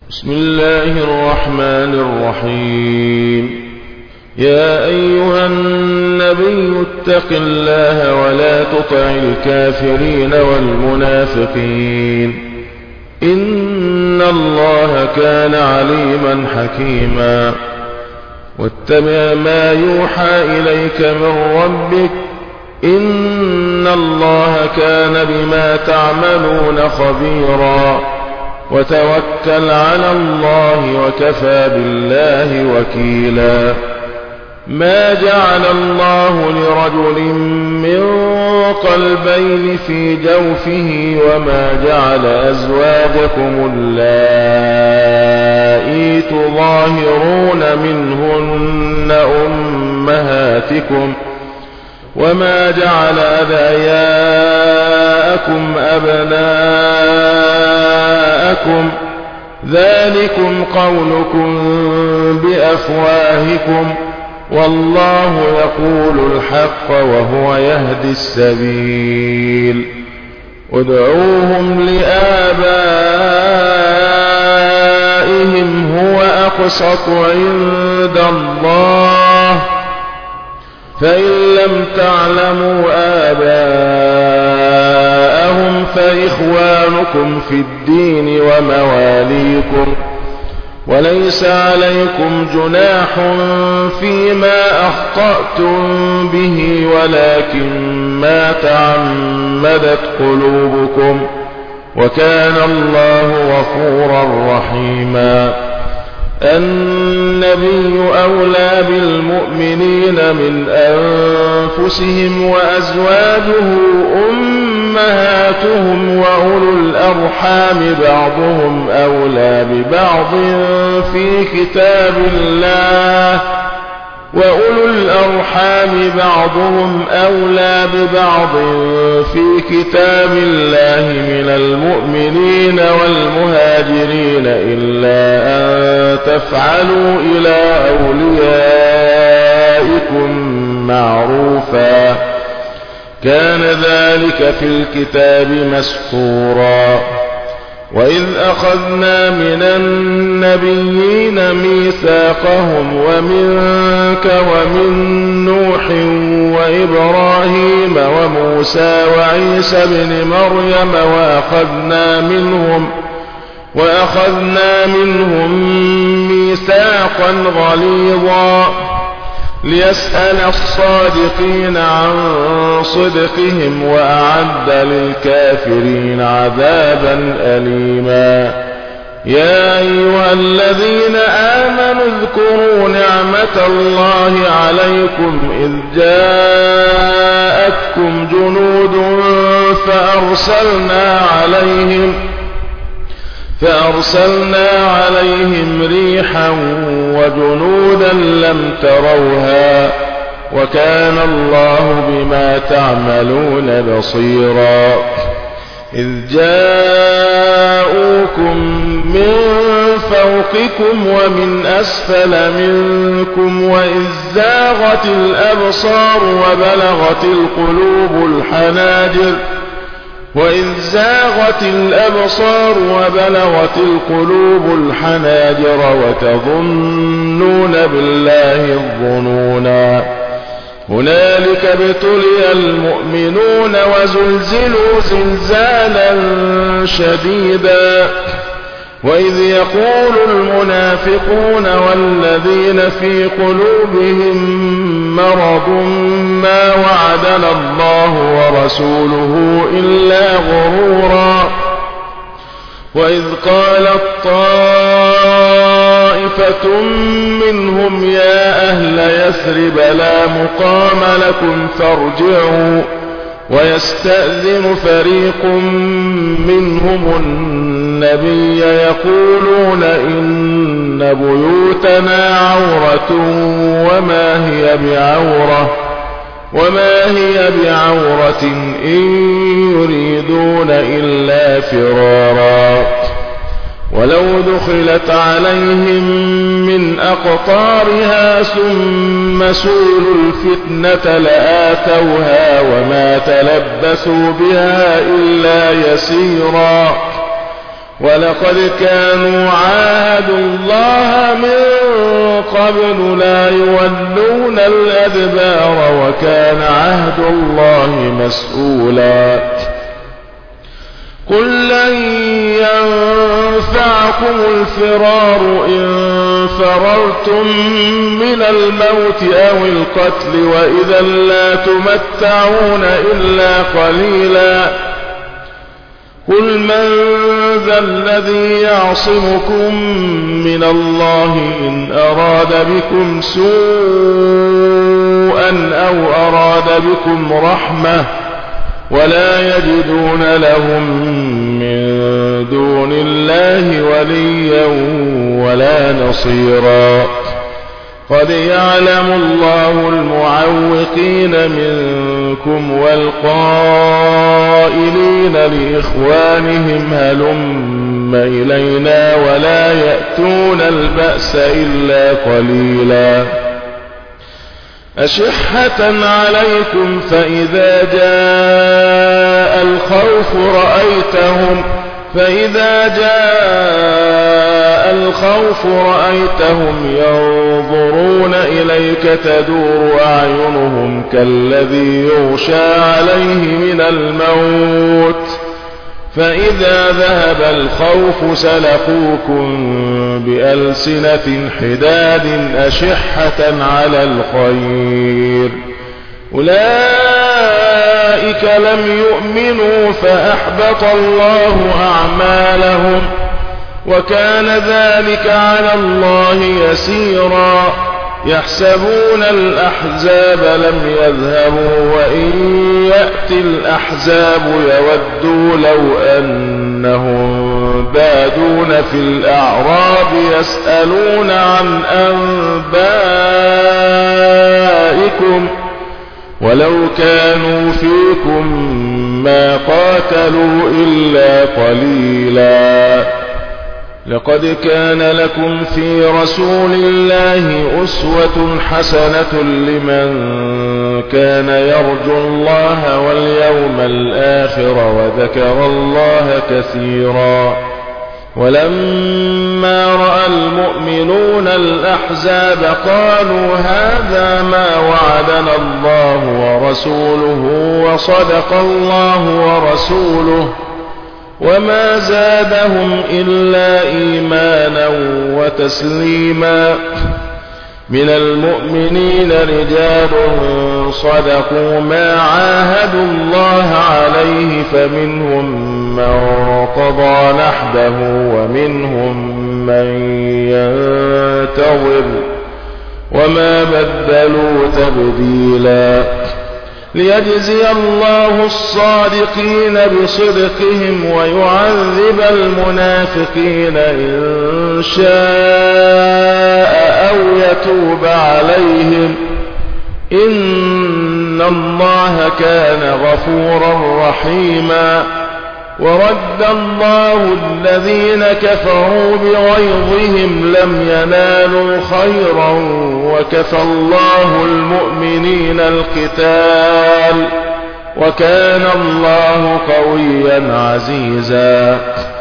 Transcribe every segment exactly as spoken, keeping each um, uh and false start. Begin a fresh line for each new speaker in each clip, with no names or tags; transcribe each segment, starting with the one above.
بسم الله الرحمن الرحيم. يا أيها النبي اتق الله ولا تطع الكافرين والمنافقين إن الله كان عليما حكيما. واتبع ما يوحى إليك من ربك إن الله كان بما تعملون خبيرا. وتوكل على الله وكفى بالله وكيلا. ما جعل الله لرجل من قلبين في جوفه وما جعل أزواجكم اللائي تظاهرون منهن أمهاتكم وما جعل أدعياءكم أبناءكم ذلكم قولكم بأفواهكم والله يقول الحق وهو يهدي السبيل. ادعوهم لآبائهم هو أقسط عند الله فإن لم تعلموا آباءهم فإخوانكم في الدين ومواليكم وليس عليكم جناح فيما أخطأتم به ولكن ما تعمدت قلوبكم وكان الله غفورا رحيما. النبي أولى بالمؤمنين من أنفسهم وأزواجه أمهاتهم وأولو الأرحام بعضهم أولى ببعض في كتاب الله وأولو الأرحام بعضهم أولى ببعض في كتاب الله من المؤمنين والمهاجرين إلا أن تفعلوا إلى أوليائكم معروفا كان ذلك في الكتاب مسطورا. وإذ أخذنا من النبيين ميثاقهم ومنك ومن نوح وإبراهيم وموسى وعيسى بن مريم وأخذنا منهم وأخذنا منهم ميثاقا غليظا ليسأل الصادقين عن صدقهم وأعد للكافرين عذابا أليما. يا أيها الذين آمنوا اذكروا نعمة الله عليكم إذ جاءتكم جنود فأرسلنا عليهم فأرسلنا عليهم ريحا وجنودا لم تروها وكان الله بما تعملون بصيرا. إذ جاءوكم من فوقكم ومن أسفل منكم وإذ زاغت الأبصار وبلغت القلوب الحناجر وإذ زاغت الأبصار وبلغت القلوب الحناجر وتظنون بالله الظنونا. هنالك ابتلي المؤمنون وزلزلوا زلزالا شديدا. وإذ يقول المنافقون والذين في قلوبهم مرض ما وعدنا الله ورسوله إلا غرورا. وإذ قالت طائفة منهم يا أهل يثرب لا مقام لكم فارجعوا ويستأذن فريق منهم النبي يقولون إن بيوتنا عورة وما هي بعورة وما هي بعورة إن يريدون إلا فرارا. ولو دخلت عليهم من أقطارها ثم سئلوا الفتنة لآتوها وما تلبثوا بها إلا يسيرا. ولقد كانوا عاهدوا عاهدوا الله من قبل لا يولون الأدبار وكان عهد الله مسؤولا قل لن ينفعكم الفرار إن فررتم من الموت أو القتل وإذا لا تمتعون إلا قليلا قل من ذا الذي يعصمكم من الله إن أراد بكم سوءا أو أراد بكم رحمة ولا يجدون لهم من دون الله وليا ولا نصيرا قد يعلم الله المعوقين منكم والقائلين لإخوانهم هلم إلينا ولا يأتون البأس إلا قليلا أشحة عليكم فإذا جاء الخوف رأيتهم فإذا جاء الخوف رأيتهم ينظرون إليك تدور أعينهم كالذي يغشى عليه من الموت فإذا ذهب الخوف سلقوكم بألسنة حداد أشحة على الخير أولئك لم يؤمنوا فأحبط الله أعمالهم وكان ذلك على الله يسيرا يحسبون الأحزاب لم يذهبوا وإن يأتي الأحزاب يودوا لو أنهم بادون في الأعراب يسألون عن أنبائكم ولو كانوا فيكم ما قاتلوا إلا قليلا لقد كان لكم في رسول الله أسوة حسنة لمن كان يرجو الله واليوم الآخر وذكر الله كثيرا ولما رأى المؤمنون الأحزاب قالوا هذا ما وعدنا الله ورسوله وصدق الله ورسوله وما زادهم إلا إيمانا وتسليما من المؤمنين رجال صدقوا ما عاهدوا الله عليه فمنهم من قضى نحبه ومنهم من ينتظر وما بدلوا تبديلا ليجزي الله الصادقين بصدقهم ويعذب المنافقين إن شاء أو يتوب عليهم إن الله كان غفورا رحيما ورد الله الذين كفروا بغيظهم لم ينالوا خيرا وكفى الله المؤمنين القتال وكان الله قويا عزيزا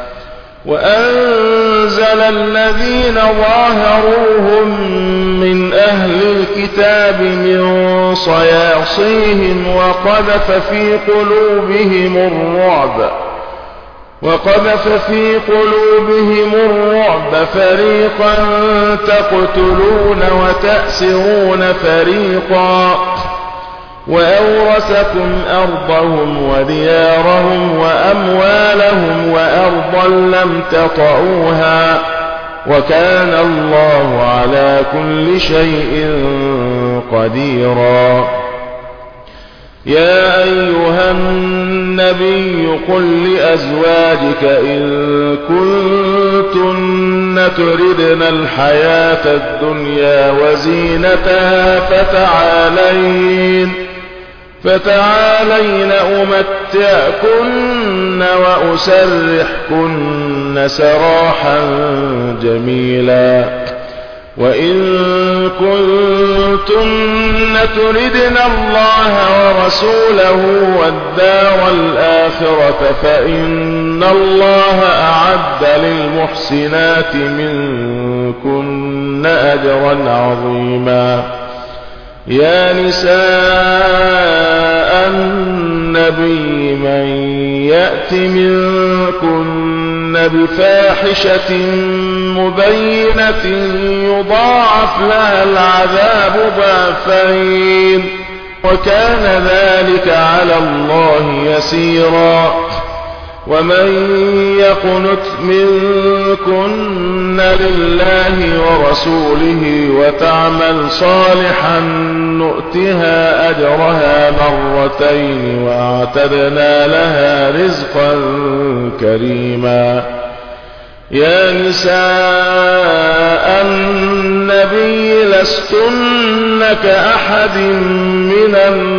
وأنزل الذين ظاهروهم من أهل الكتاب من صياصيهم وقذف في قلوبهم الرعب وقذف في قلوبهم الرعب فريقا تقتلون وتأسرون فريقا وأورثكم أرضهم وديارهم وأموالهم وأرضا لم تطئوها وكان الله على كل شيء قديرا يا أيها النبي قل لأزواجك إن كنتن تردن الحياة الدنيا وزينتها فتعالين فتعالين أمتعكن وأسرحكن سراحا جميلا وإن كنتن تردن الله ورسوله والدار الآخرة فإن الله أعد للمحسنات منكن أجرا عظيما. يا نساء النبي من يأت منكن بفاحشة مبينة يضاعف لها العذاب ضعفين وكان ذلك على الله يسيرا. ومن يقنت منكن لله ورسوله وتعمل صالحا نؤتها أجرها مرتين وأعتدنا لها رزقا كريما. يا نساء النبي لستن كأحد من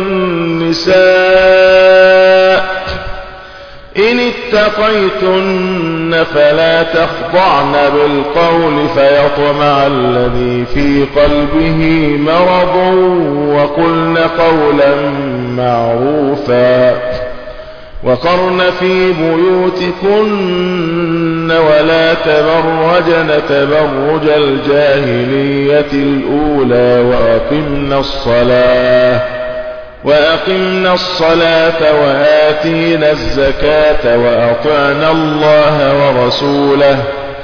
النساء إن اتقيتن فلا تخضعن بالقول فيطمع الذي في قلبه مرض وقلن قولا معروفا. وقرن في بيوتكن ولا تبرجن تبرج الجاهلية الأولى وأقمن الصلاة وأقمنا الصلاة وآتينا الزكاة وأطعنا الله ورسوله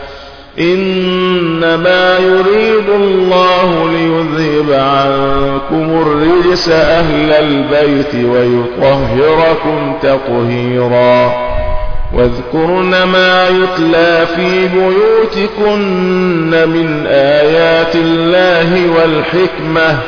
إنما يريد الله ليذهب عنكم الرجس أهل البيت ويطهركم تطهيرا. واذكرن ما يتلى في بيوتكن من آيات الله والحكمة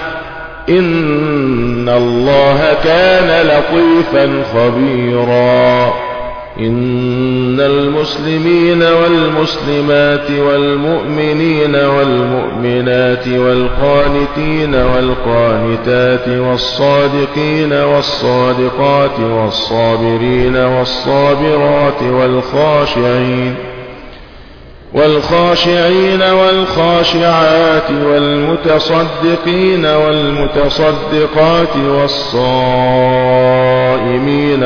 إن الله كان لطيفا خبيرا. إن المسلمين والمسلمات والمؤمنين والمؤمنات والقانتين والقانتات والصادقين والصادقات والصابرين والصابرات والخاشعين والخاشعين والخاشعات والمتصدقين والمتصدقات والصائمين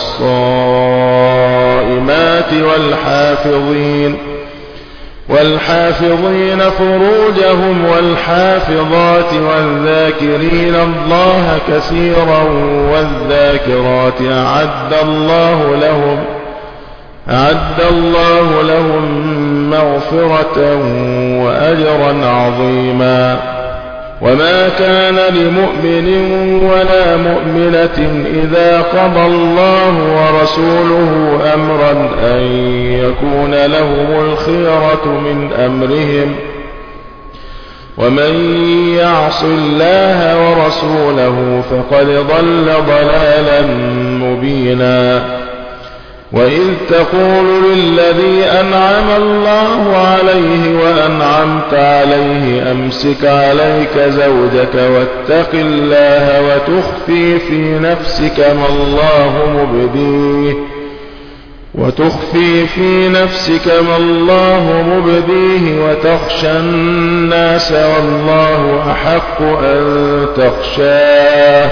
والصائمات والحافظين والحافظين فروجهم والحافظات والذاكرين الله كثيرا والذاكرات أعد الله لهم أعد الله لهم مغفرة وأجرا عظيما. وما كان لمؤمن ولا مؤمنة إذا قضى الله ورسوله أمرا أن يكون لهم الخيرة من أمرهم ومن يعص الله ورسوله فقد ضل ضلالا مبينا. وإذ تقول للذي أنعم الله عليه وأنعمت عليه أمسك عليك زوجك واتق الله وتخفي في نفسك ما الله مبديه وتخفي في نفسك ما الله مبديه وتخشى الناس والله أحق أن تخشاه.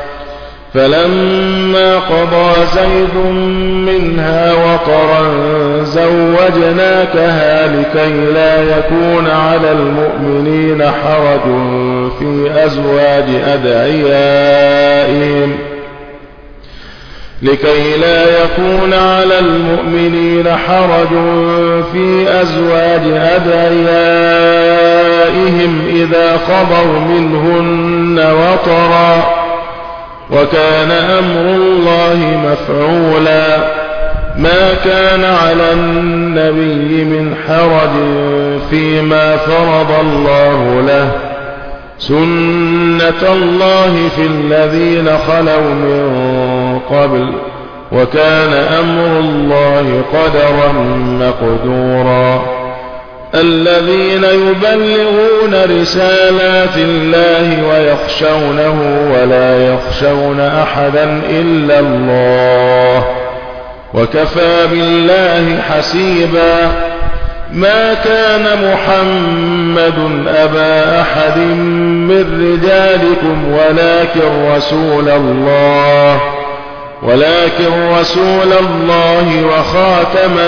فلما قضى زيد منها وطرا زوجناكها لكي لا يكون على المؤمنين حرج في أزواج أدعيائهم لكي لا يكون على المؤمنين حرج في أزواج أدعيائهم إذا قضوا منهن وطرا وكان أمر الله مفعولا. ما كان على النبي من حرج فيما فرض الله له سنة الله في الذين خلوا من قبل وكان أمر الله قدرا مقدورا. الذين يبلغون رسالات الله ويخشونه ولا يخشون أحدا إلا الله وكفى بالله حسيبا. ما كان محمد أبا أحد من رجالكم ولكن رسول الله ولكن رسول الله وخاتم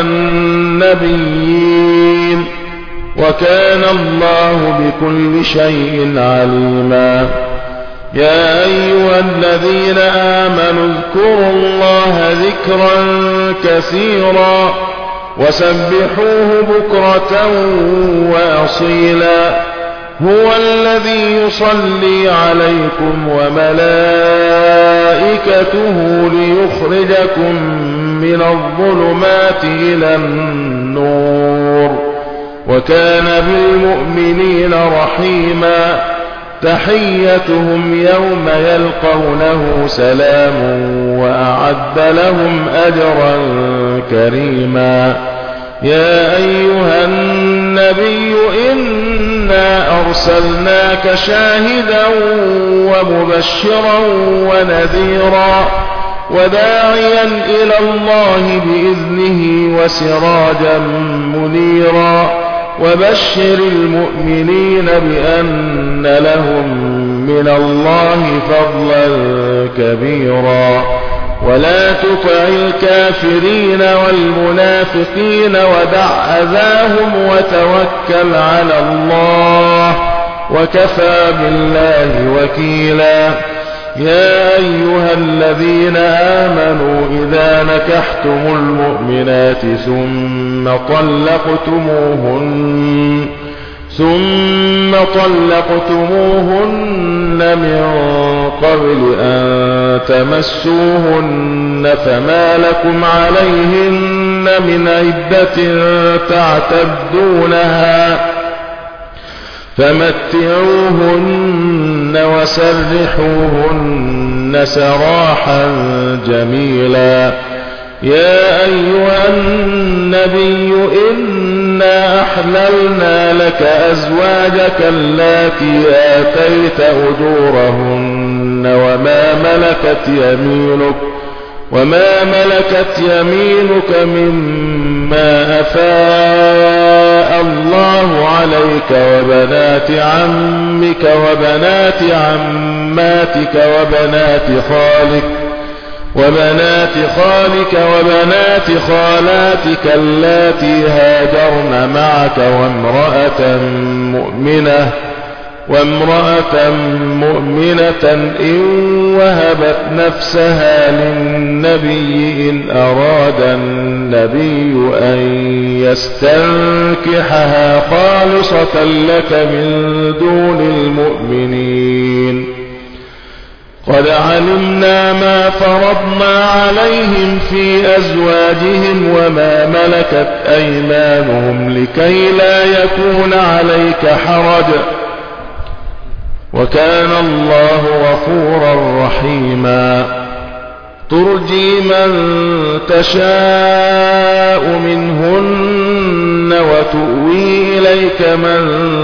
النبيين وكان الله بكل شيء عليما. يا أيها الذين آمنوا اذكروا الله ذكرا كثيرا وسبحوه بكرة وأصيلا. هو الذي يصلي عليكم وملائكته ليخرجكم من الظلمات إلى النور وكان بالمؤمنين رحيما. تحيتهم يوم يلقونه سلام وأعد لهم أجرا كريما. يا أيها النبي إنا أرسلناك شاهدا ومبشرا ونذيرا وداعيا إلى الله بإذنه وسراجا منيرا وبشر المؤمنين بأن لهم من الله فضلا كبيرا. ولا تطع الكافرين والمنافقين ودع أذاهم وتوكل على الله وكفى بالله وكيلا. يا أيها الذين آمنوا إذا نكحتم المؤمنات ثم طلقتموهن ثم طلقتموهن من قبل أن تمسوهن فما لكم عليهن من عدة تعتدونها فمتعوهن وسرحوهن سراحا جميلا. يا أيها النبي إنا أحللنا لك أزواجك اللاتي آتيت أجورهن وما ملكت يمينك وما ملكت يمينك مما أفاء الله عليك وبنات عمك وبنات عماتك وبنات خالك وبنات خالك وبنات خالاتك اللاتي هاجرن معك وامرأة مؤمنة وامرأة مؤمنة إن وهبت نفسها للنبي إن أراد النبي أن يستنكحها خالصة لك من دون المؤمنين. قد علمنا ما فرضنا عليهم في أزواجهم وما ملكت أيمانهم لكي لا يكون عليك حرج وكان الله غفورا رحيما. ترجي من تشاء منهن وتؤوي إليك من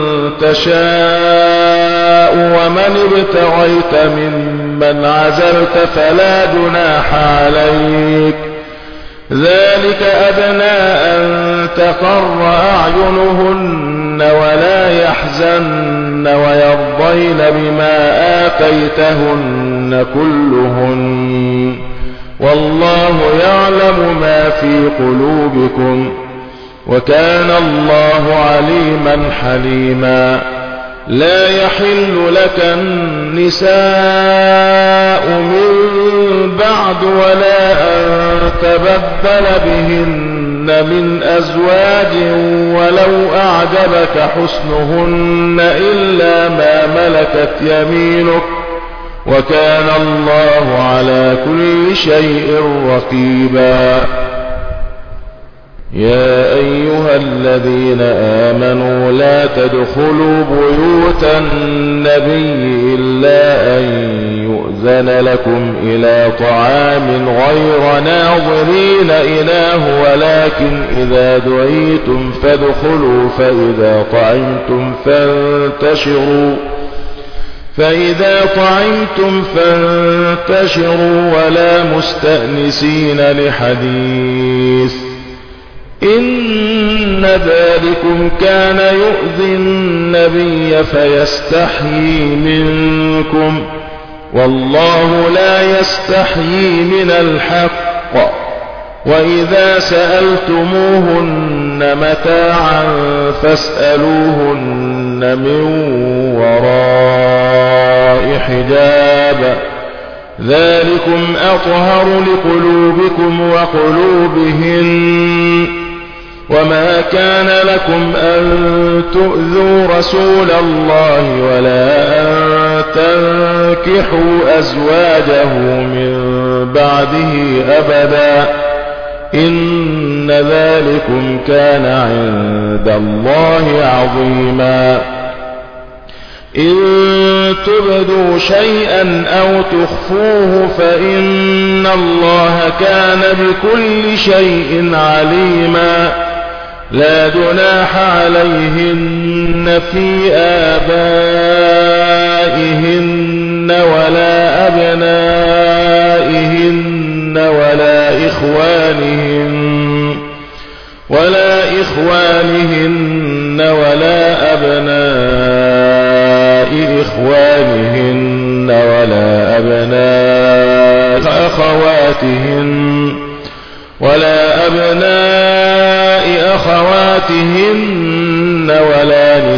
تشاء ومن ابتغيت ممن عزلت فلا جناح عليك ذلك أدنى أن تقر أعينهن ولا يحزن ويرضين بما آتيتهن كلهن والله يعلم ما في قلوبكم وكان الله عليما حليما. لا يحل لك النساء من بعد ولا أن تبدل بهن من أزواج ولو أعجبك حسنهن إلا ما ملكت يمينك وكان الله على كل شيء رقيبا. يا أيها الذين آمنوا لا تدخلوا بيوت النبي إلا أن يؤذن لكم إلى طعام غير ناظرين إناه ولكن إذا دعيتم فادخلوا فإذا طعمتم فانتشروا فإذا طعمتم فانتشروا ولا مستأنسين لحديث إن ذلكم كان يؤذي النبي فيستحيي منكم والله لا يستحيي من الحق وإذا سألتموهن متاعا فاسألوهن من وراء حجاب ذلكم أطهر لقلوبكم وقلوبهن وما كان لكم أن تؤذوا رسول الله ولا أن تنكحوا أزواجه من بعده أبدا إن ذلكم كان عند الله عظيما إن تبدوا شيئا أو تخفوه فإن الله كان بكل شيء عليما لا جناح عليهن في آبائهن ولا أبنائهن ولا إخوانهن ولا إخوانهن ولا أبناء إخوانهن ولا أبناء أخواتهن ولا أبناء أخواتهن ولا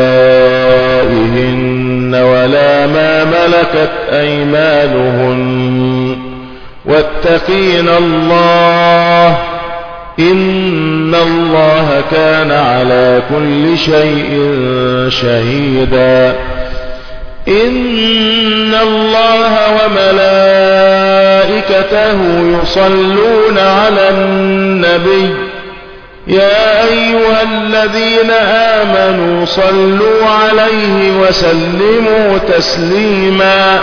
نسائهن ولا ما ملكت أيمانهن واتقين الله إن الله كان على كل شيء شهيدا إن الله وملائكته يصلون على النبي يا أيها الذين آمنوا صلوا عليه وسلموا تسليما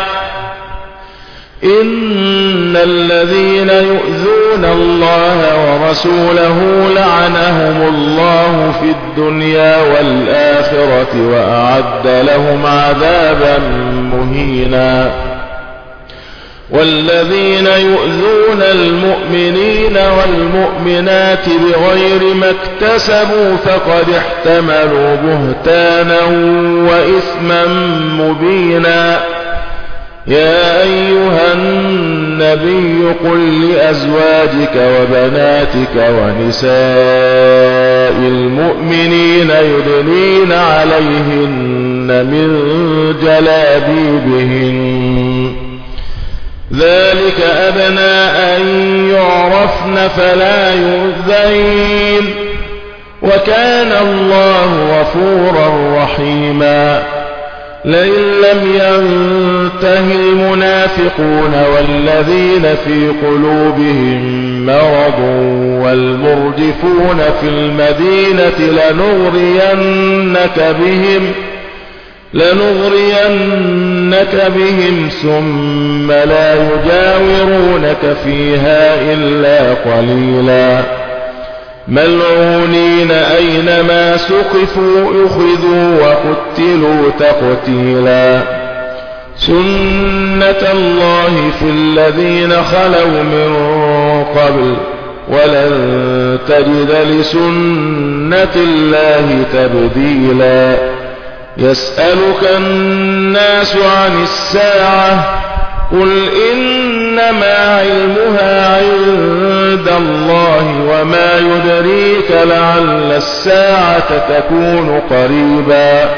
إن الذين يؤذون الله ورسوله لعنهم الله في الدنيا والآخرة وأعد لهم عذابا مهينا والذين يؤذون المؤمنين والمؤمنات بغير ما اكتسبوا فقد احتملوا بهتانا وإثما مبينا يا أيها النبي قل لأزواجك وبناتك ونساء المؤمنين يدنين عليهن من جلابيبهن ذلك أدنى أن يعرفن فلا يؤذين وكان الله غفورا رحيما لئن لم ينته المنافقون والذين في قلوبهم مرض والمرجفون في المدينة لنغرينك بهم لنغرينك بهم ثم لا يجاورونك فيها إلا قليلا ملعونين أينما سقفوا أخذوا وقتلوا تقتيلا سنة الله في الذين خلوا من قبل ولن تجد لسنة الله تبديلا يسألك الناس عن الساعة قل إنما علمها عند الله وما يدريك لعل الساعة تكون قريبا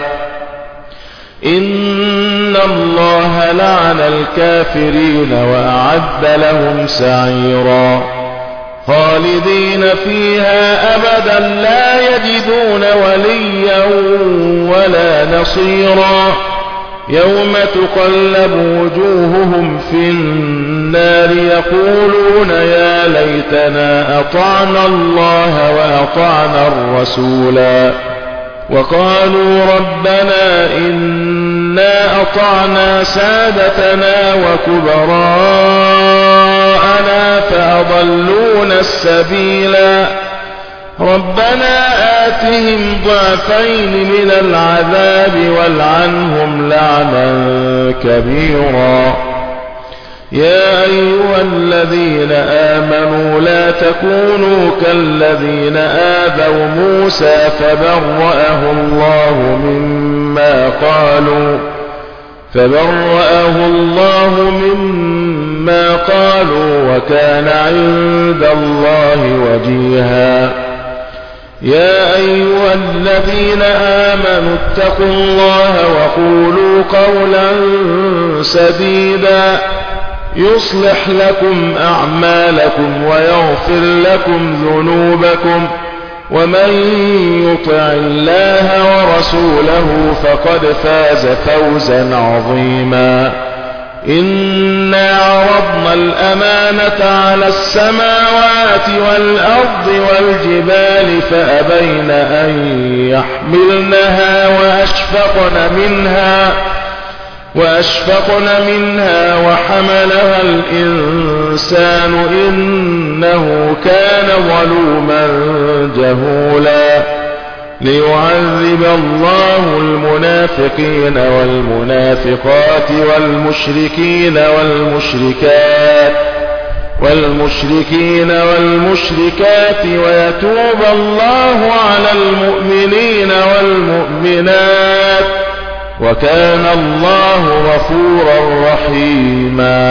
إن الله لعن الكافرين وأعد لهم سعيرا خالدين فيها أبدا لا يجدون وليا ولا نصيرا يوم تقلب وجوههم في النار يقولون يا ليتنا أطعنا الله وأطعنا الرسولا وقالوا ربنا إنا أطعنا سادتنا وكبراءنا فأضلونا السبيلا ربنا آتهم ضعفين من العذاب والعنهم لعنا كبيرا يا أيها الذين آمنوا لا تكونوا كالذين آذوا موسى فبرأه الله مما قالوا فبرأه الله مما قالوا وكان عند الله وجيها. يا أيها الذين آمنوا اتقوا الله وقولوا قولا سديدا يصلح لكم أعمالكم ويغفر لكم ذنوبكم ومن يطع الله ورسوله فقد فاز فوزا عظيما. إنا عرضنا الأمانة على السماوات والأرض والجبال فأبين أن يحملنها وأشفقن منها وأشفقن منها وحملها الإنسان إنه كان ظلوما جهولا. ليعذب الله المنافقين والمنافقات والمشركين والمشركات والمشركين والمشركات ويتوب الله على المؤمنين والمؤمنات وكان الله غفورا رحيما.